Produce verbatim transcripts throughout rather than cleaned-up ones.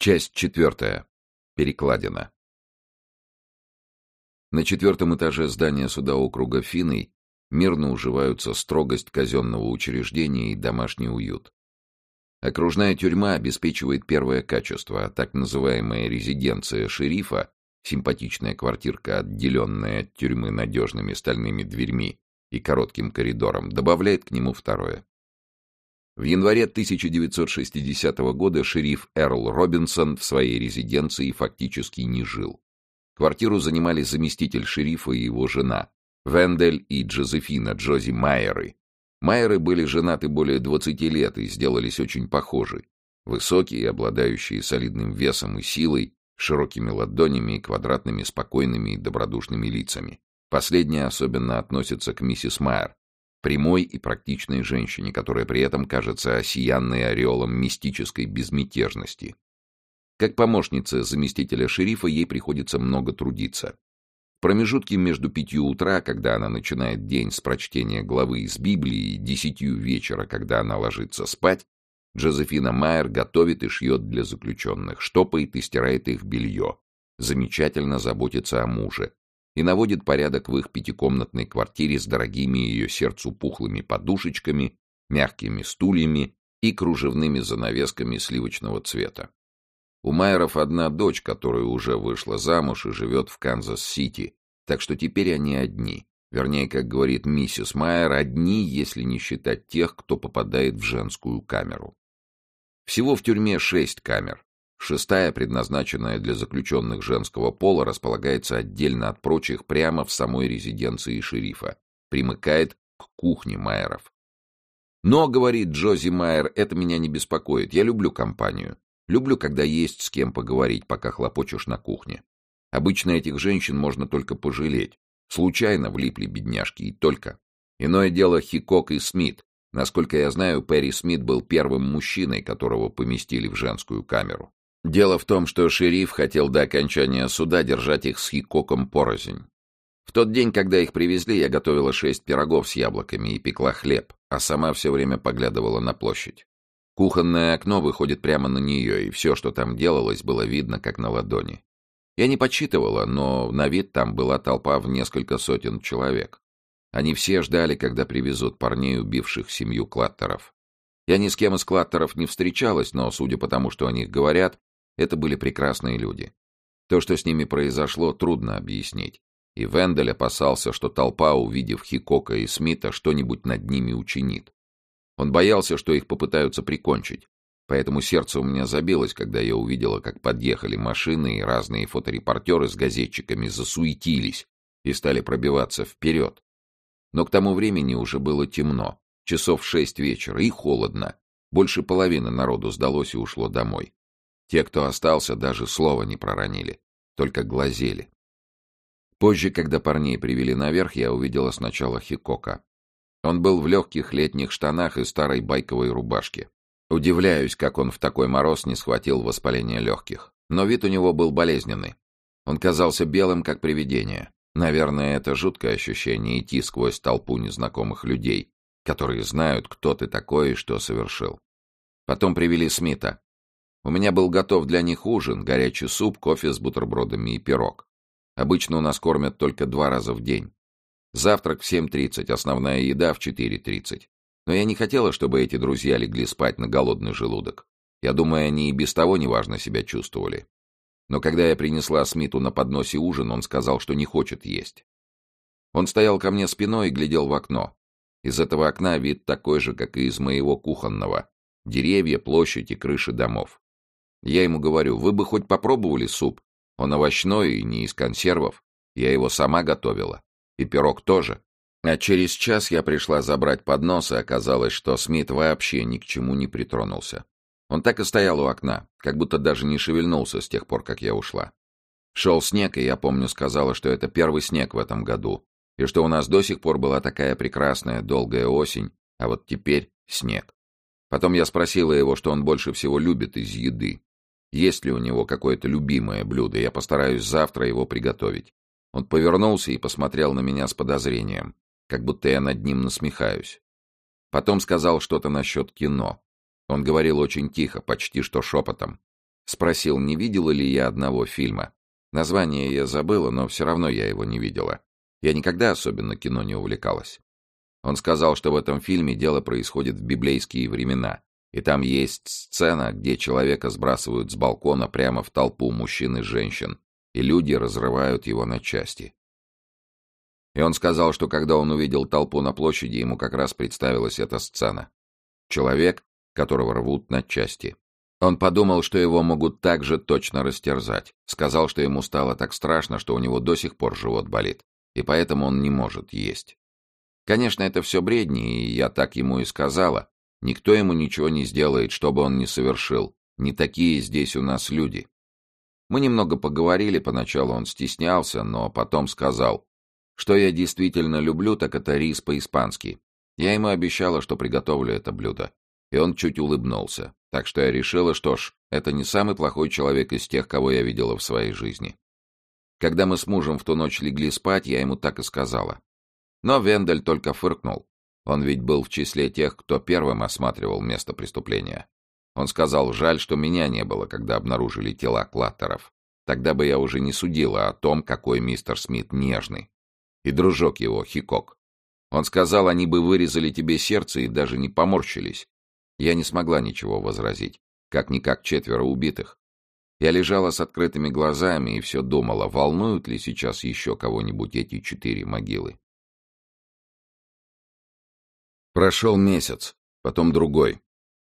Часть четвертая. Перекладина. На четвертом этаже здания суда округа Финный мирно уживаются строгость казенного учреждения и домашний уют. Окружная тюрьма обеспечивает первое качество, а так называемая резиденция шерифа, симпатичная квартирка, отделенная от тюрьмы надежными стальными дверьми и коротким коридором, добавляет к нему второе. В январе тысяча девятьсот шестидесятого года шериф Эрл Робинсон в своей резиденции фактически не жил. Квартиру занимали заместитель шерифа и его жена, Вендель и Джозефина Джози Майеры. Майеры были женаты более двадцати лет и сделались очень похожи. Высокие, обладающие солидным весом и силой, широкими ладонями и квадратными, спокойными и добродушными лицами. Последняя особенно относится к миссис Майер, прямой и практичной женщине, которая при этом кажется осиянной ореолом мистической безмятежности. Как помощница заместителя шерифа ей приходится много трудиться. В промежутке между пятью утра, когда она начинает день с прочтения главы из Библии, и десятью вечера, когда она ложится спать, Джозефина Майер готовит и шьет для заключенных, штопает и стирает их белье, замечательно заботится о муже и наводит порядок в их пятикомнатной квартире с дорогими ее сердцу пухлыми подушечками, мягкими стульями и кружевными занавесками сливочного цвета. У Майеров одна дочь, которая уже вышла замуж и живет в Канзас-Сити, так что теперь они одни. Вернее, как говорит миссис Майер, одни, если не считать тех, кто попадает в женскую камеру. Всего в тюрьме шесть камер. Шестая, предназначенная для заключенных женского пола, располагается отдельно от прочих прямо в самой резиденции шерифа. Примыкает к кухне Майеров. Но, говорит Джози Майер, это меня не беспокоит. Я люблю компанию. Люблю, когда есть с кем поговорить, пока хлопочешь на кухне. Обычно этих женщин можно только пожалеть. Случайно влипли бедняжки, и только. Иное дело Хикок и Смит. Насколько я знаю, Перри Смит был первым мужчиной, которого поместили в женскую камеру. Дело в том, что шериф хотел до окончания суда держать их с Хикоком порознь. В тот день, когда их привезли, я готовила шесть пирогов с яблоками и пекла хлеб, а сама все время поглядывала на площадь. Кухонное окно выходит прямо на нее, и все, что там делалось, было видно, как на ладони. Я не подсчитывала, но на вид там была толпа в несколько сотен человек. Они все ждали, когда привезут парней, убивших семью Клаттеров. Я ни с кем из Клаттеров не встречалась, но, судя по тому, что о них говорят, это были прекрасные люди. То, что с ними произошло, трудно объяснить. И Вендель опасался, что толпа, увидев Хикока и Смита, что-нибудь над ними учинит. Он боялся, что их попытаются прикончить. Поэтому сердце у меня забилось, когда я увидела, как подъехали машины, и разные фоторепортеры с газетчиками засуетились и стали пробиваться вперед. Но к тому времени уже было темно, часов шесть вечера, и холодно. Больше половины народу сдалось и ушло домой. Те, кто остался, даже слова не проронили, только глазели. Позже, когда парней привели наверх, я увидела сначала Хикока. Он был в легких летних штанах и старой байковой рубашке. Удивляюсь, как он в такой мороз не схватил воспаление легких. Но вид у него был болезненный. Он казался белым, как привидение. Наверное, это жуткое ощущение идти сквозь толпу незнакомых людей, которые знают, кто ты такой и что совершил. Потом привели Смита. У меня был готов для них ужин, горячий суп, кофе с бутербродами и пирог. Обычно у нас кормят только два раза в день. Завтрак в семь тридцать, основная еда в четыре тридцать. Но я не хотела, чтобы эти друзья легли спать на голодный желудок. Я думаю, они и без того неважно себя чувствовали. Но когда я принесла Смиту на подносе ужин, он сказал, что не хочет есть. Он стоял ко мне спиной и глядел в окно. Из этого окна вид такой же, как и из моего кухонного. Деревья, площадь и крыши домов. Я ему говорю: вы бы хоть попробовали суп? Он овощной и не из консервов. Я его сама готовила. И пирог тоже. А через час я пришла забрать поднос, и оказалось, что Смит вообще ни к чему не притронулся. Он так и стоял у окна, как будто даже не шевельнулся с тех пор, как я ушла. Шел снег, и я помню, сказала, что это первый снег в этом году, и что у нас до сих пор была такая прекрасная долгая осень, а вот теперь снег. Потом я спросила его, что он больше всего любит из еды. Есть ли у него какое-то любимое блюдо, я постараюсь завтра его приготовить. Он повернулся и посмотрел на меня с подозрением, как будто я над ним насмехаюсь. Потом сказал что-то насчет кино. Он говорил очень тихо, почти что шепотом. Спросил, не видела ли я одного фильма. Название я забыла, но все равно я его не видела. Я никогда особенно кино не увлекалась. Он сказал, что в этом фильме дело происходит в библейские времена, и там есть сцена, где человека сбрасывают с балкона прямо в толпу мужчин и женщин, и люди разрывают его на части. И он сказал, что когда он увидел толпу на площади, ему как раз представилась эта сцена. Человек, которого рвут на части. Он подумал, что его могут так же точно растерзать. Сказал, что ему стало так страшно, что у него до сих пор живот болит, и поэтому он не может есть. Конечно, это все бредни, и я так ему и сказала. Никто ему ничего не сделает, что бы он ни совершил. Не такие здесь у нас люди. Мы немного поговорили, поначалу он стеснялся, но потом сказал, что я действительно люблю, так это рис по-испански. Я ему обещала, что приготовлю это блюдо. И он чуть улыбнулся. Так что я решила, что ж, это не самый плохой человек из тех, кого я видела в своей жизни. Когда мы с мужем в ту ночь легли спать, я ему так и сказала. Но Вендель только фыркнул. Он ведь был в числе тех, кто первым осматривал место преступления. Он сказал, жаль, что меня не было, когда обнаружили тела Клаттеров. Тогда бы я уже не судила о том, какой мистер Смит нежный. И дружок его, Хикок. Он сказал, они бы вырезали тебе сердце и даже не поморщились. Я не смогла ничего возразить. Как-никак четверо убитых. Я лежала с открытыми глазами и все думала, волнуют ли сейчас еще кого-нибудь эти четыре могилы. Прошел месяц, потом другой.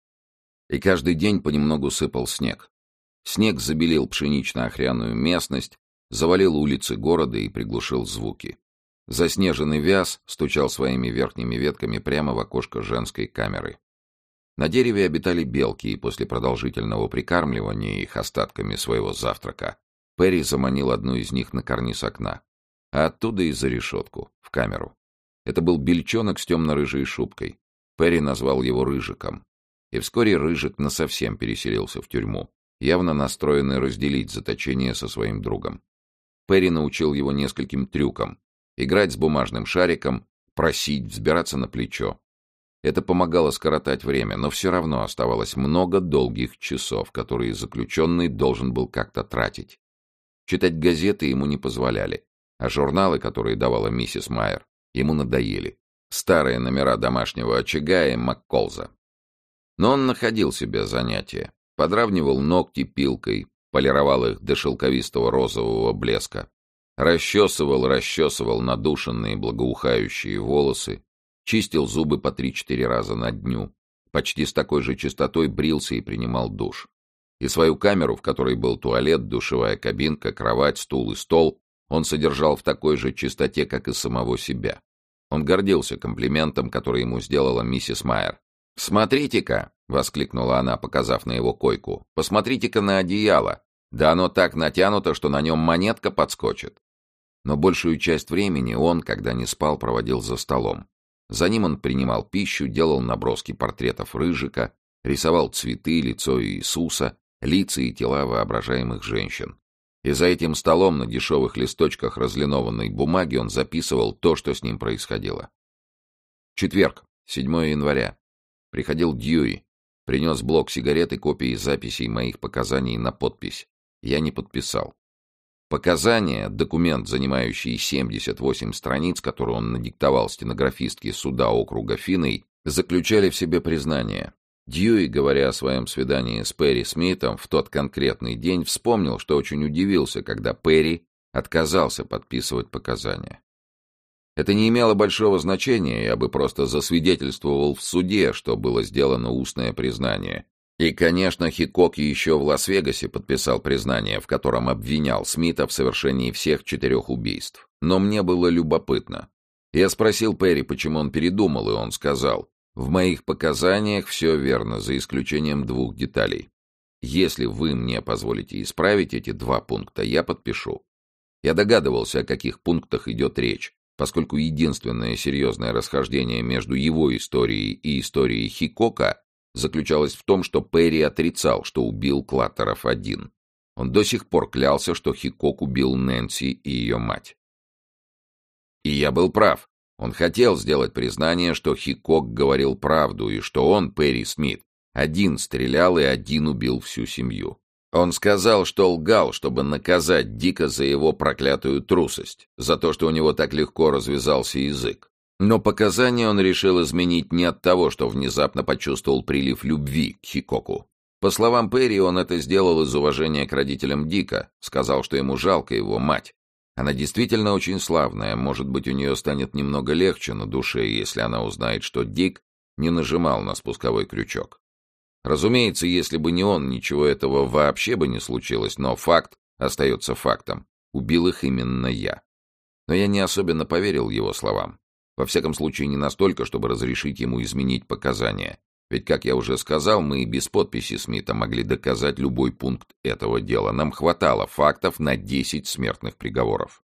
И каждый день понемногу сыпал снег. Снег забелил пшенично-охряную местность, завалил улицы города и приглушил звуки. Заснеженный вяз стучал своими верхними ветками прямо в окошко женской камеры. На дереве обитали белки, и после продолжительного прикармливания их остатками своего завтрака Перри заманил одну из них на карниз окна, а оттуда и за решетку, в камеру. Это был бельчонок с темно-рыжей шубкой. Перри назвал его Рыжиком. И вскоре Рыжик насовсем переселился в тюрьму, явно настроенный разделить заточение со своим другом. Перри научил его нескольким трюкам: играть с бумажным шариком, просить, взбираться на плечо. Это помогало скоротать время, но все равно оставалось много долгих часов, которые заключенный должен был как-то тратить. Читать газеты ему не позволяли, а журналы, которые давала миссис Майер, ему надоели. Старые номера домашнего очага и Макколза. Но он находил себе занятия. Подравнивал ногти пилкой, полировал их до шелковистого розового блеска. Расчесывал, расчесывал надушенные благоухающие волосы, чистил зубы по три-четыре раза на дню, почти с такой же частотой брился и принимал душ. И свою камеру, в которой был туалет, душевая кабинка, кровать, стул и стол, он содержал в такой же чистоте, как и самого себя. Он гордился комплиментом, который ему сделала миссис Майер. «Смотрите-ка!» — воскликнула она, показав на его койку. «Посмотрите-ка на одеяло! Да оно так натянуто, что на нем монетка подскочит!» Но большую часть времени он, когда не спал, проводил за столом. За ним он принимал пищу, делал наброски портретов Рыжика, рисовал цветы, лицо Иисуса, лица и тела воображаемых женщин. И за этим столом на дешевых листочках разлинованной бумаги он записывал то, что с ним происходило. Четверг, седьмого января. Приходил Дьюи, принес блок сигарет и копии записей моих показаний на подпись. Я не подписал. Показания, документ, занимающий семьдесят восемь страниц, который он надиктовал стенографистке суда округа Финней, заключали в себе признание. Дьюи, говоря о своем свидании с Перри Смитом в тот конкретный день, вспомнил, что очень удивился, когда Перри отказался подписывать показания. Это не имело большого значения, я бы просто засвидетельствовал в суде, что было сделано устное признание. И, конечно, Хикок еще в Лас-Вегасе подписал признание, в котором обвинял Смита в совершении всех четырех убийств. Но мне было любопытно. Я спросил Перри, почему он передумал, и он сказал: «В моих показаниях все верно, за исключением двух деталей. Если вы мне позволите исправить эти два пункта, я подпишу». Я догадывался, о каких пунктах идет речь, поскольку единственное серьезное расхождение между его историей и историей Хикока заключалось в том, что Перри отрицал, что убил Клаттеров один. Он до сих пор клялся, что Хикок убил Нэнси и ее мать. И я был прав. Он хотел сделать признание, что Хикок говорил правду, и что он, Перри Смит, один стрелял и один убил всю семью. Он сказал, что лгал, чтобы наказать Дика за его проклятую трусость, за то, что у него так легко развязался язык. Но показания он решил изменить не от того, что внезапно почувствовал прилив любви к Хикоку. По словам Перри, он это сделал из уважения к родителям Дика, сказал, что ему жалко его мать. Она действительно очень славная, может быть, у нее станет немного легче на душе, если она узнает, что Дик не нажимал на спусковой крючок. Разумеется, если бы не он, ничего этого вообще бы не случилось, но факт остается фактом. Убил их именно я. Но я не особенно поверил его словам. Во всяком случае, не настолько, чтобы разрешить ему изменить показания. Ведь, как я уже сказал, мы и без подписи Смита могли доказать любой пункт этого дела. Нам хватало фактов на десять смертных приговоров.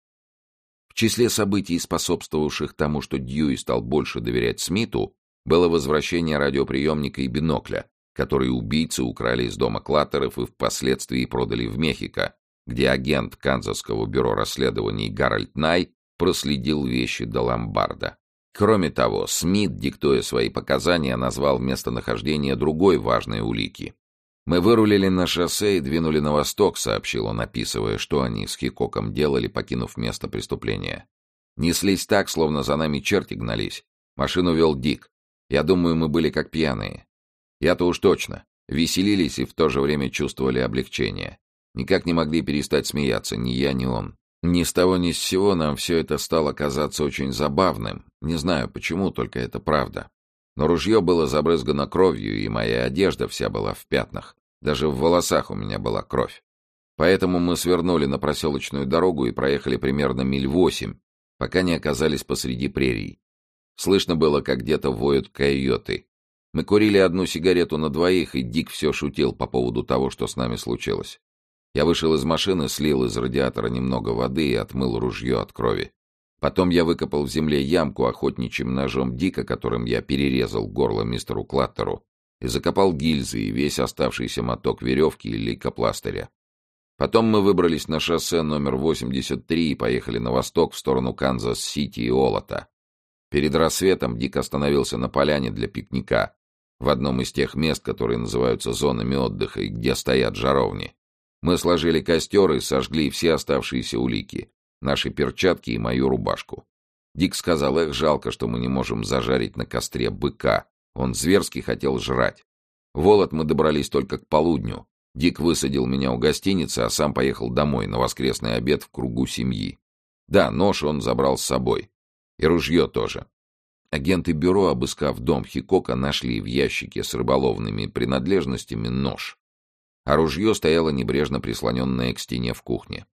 В числе событий, способствовавших тому, что Дьюи стал больше доверять Смиту, было возвращение радиоприемника и бинокля, которые убийцы украли из дома Клаттеров и впоследствии продали в Мехико, где агент Канзасского бюро расследований Гарольд Най проследил вещи до ломбарда. Кроме того, Смит, диктуя свои показания, назвал местонахождение другой важной улики. «Мы вырулили на шоссе и двинули на восток», — сообщил он, описывая, что они с Хикоком делали, покинув место преступления. «Неслись так, словно за нами черти гнались. Машину вел Дик. Я думаю, мы были как пьяные. Я-то уж точно. Веселились и в то же время чувствовали облегчение. Никак не могли перестать смеяться, ни я, ни он. Ни с того ни с сего нам все это стало казаться очень забавным. Не знаю почему, только это правда. Но ружье было забрызгано кровью, и моя одежда вся была в пятнах. Даже в волосах у меня была кровь. Поэтому мы свернули на проселочную дорогу и проехали примерно миль восемь, пока не оказались посреди прерий. Слышно было, как где-то воют койоты. Мы курили одну сигарету на двоих, и Дик все шутил по поводу того, что с нами случилось. Я вышел из машины, слил из радиатора немного воды и отмыл ружье от крови. Потом я выкопал в земле ямку охотничьим ножом Дика, которым я перерезал горло мистеру Клаттеру, и закопал гильзы и весь оставшийся моток веревки и лейкопластыря. Потом мы выбрались на шоссе номер восемьдесят три и поехали на восток в сторону Канзас-Сити и Олота. Перед рассветом Дик остановился на поляне для пикника, в одном из тех мест, которые называются зонами отдыха и где стоят жаровни. Мы сложили костер и сожгли все оставшиеся улики, наши перчатки и мою рубашку. Дик сказал: «Эх, жалко, что мы не можем зажарить на костре быка. Он зверски хотел жрать». В Олот мы добрались только к полудню. Дик высадил меня у гостиницы, а сам поехал домой на воскресный обед в кругу семьи. Да, нож он забрал с собой. И ружье тоже. Агенты бюро, обыскав дом Хикока, нашли в ящике с рыболовными принадлежностями нож. А ружье стояло небрежно прислоненное к стене в кухне.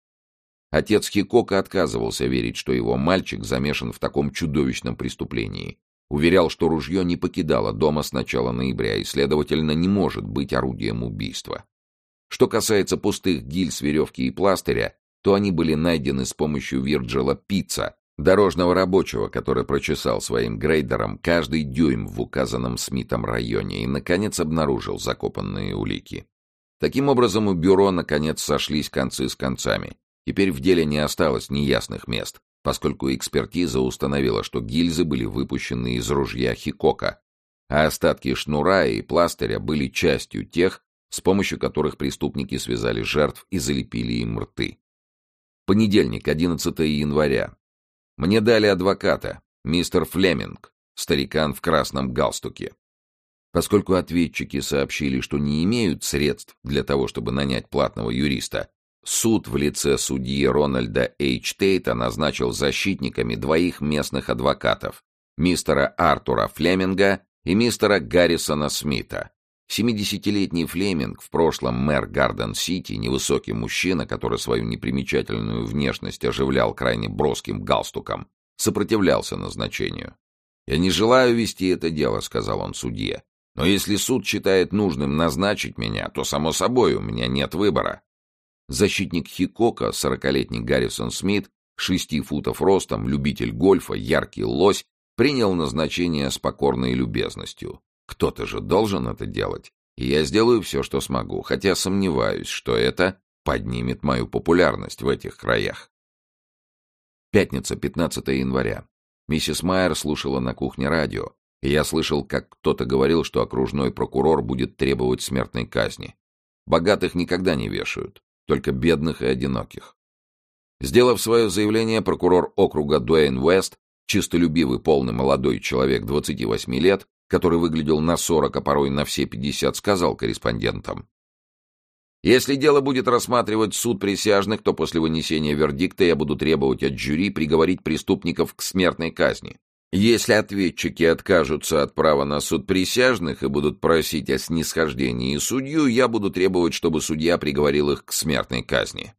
Отец Хикока отказывался верить, что его мальчик замешан в таком чудовищном преступлении. Уверял, что ружье не покидало дома с начала ноября и, следовательно, не может быть орудием убийства. Что касается пустых гильз, веревки и пластыря, то они были найдены с помощью Вирджила Питца, дорожного рабочего, который прочесал своим грейдером каждый дюйм в указанном Смитом районе и, наконец, обнаружил закопанные улики. Таким образом, у бюро, наконец, сошлись концы с концами. Теперь в деле не осталось неясных мест, поскольку экспертиза установила, что гильзы были выпущены из ружья Хикока, а остатки шнура и пластыря были частью тех, с помощью которых преступники связали жертв и залепили им рты. Понедельник, одиннадцатого января. Мне дали адвоката, мистер Флеминг, старикан в красном галстуке. Поскольку ответчики сообщили, что не имеют средств для того, чтобы нанять платного юриста, суд в лице судьи Рональда Эйч. Тейта назначил защитниками двоих местных адвокатов, мистера Артура Флеминга и мистера Гаррисона Смита. семидесятилетний Флеминг, в прошлом мэр Гарден-Сити, невысокий мужчина, который свою непримечательную внешность оживлял крайне броским галстуком, сопротивлялся назначению. «Я не желаю вести это дело», — сказал он судье. «Но если суд считает нужным назначить меня, то, само собой, у меня нет выбора». Защитник Хикока, сорокалетний Гаррисон Смит, шести футов ростом, любитель гольфа, яркий лось, принял назначение с покорной любезностью. Кто-то же должен это делать, и я сделаю все, что смогу, хотя сомневаюсь, что это поднимет мою популярность в этих краях. Пятница, пятнадцатого января. Миссис Майер слушала на кухне радио, и я слышал, как кто-то говорил, что окружной прокурор будет требовать смертной казни. Богатых никогда не вешают, только бедных и одиноких. Сделав свое заявление, прокурор округа Дуэйн Уэст, чистолюбивый, полный молодой человек двадцати восьми лет, который выглядел на сорок, а порой на все пятьдесят, сказал корреспондентам: «Если дело будет рассматривать суд присяжных, то после вынесения вердикта я буду требовать от жюри приговорить преступников к смертной казни. Если ответчики откажутся от права на суд присяжных и будут просить о снисхождении судью, я буду требовать, чтобы судья приговорил их к смертной казни».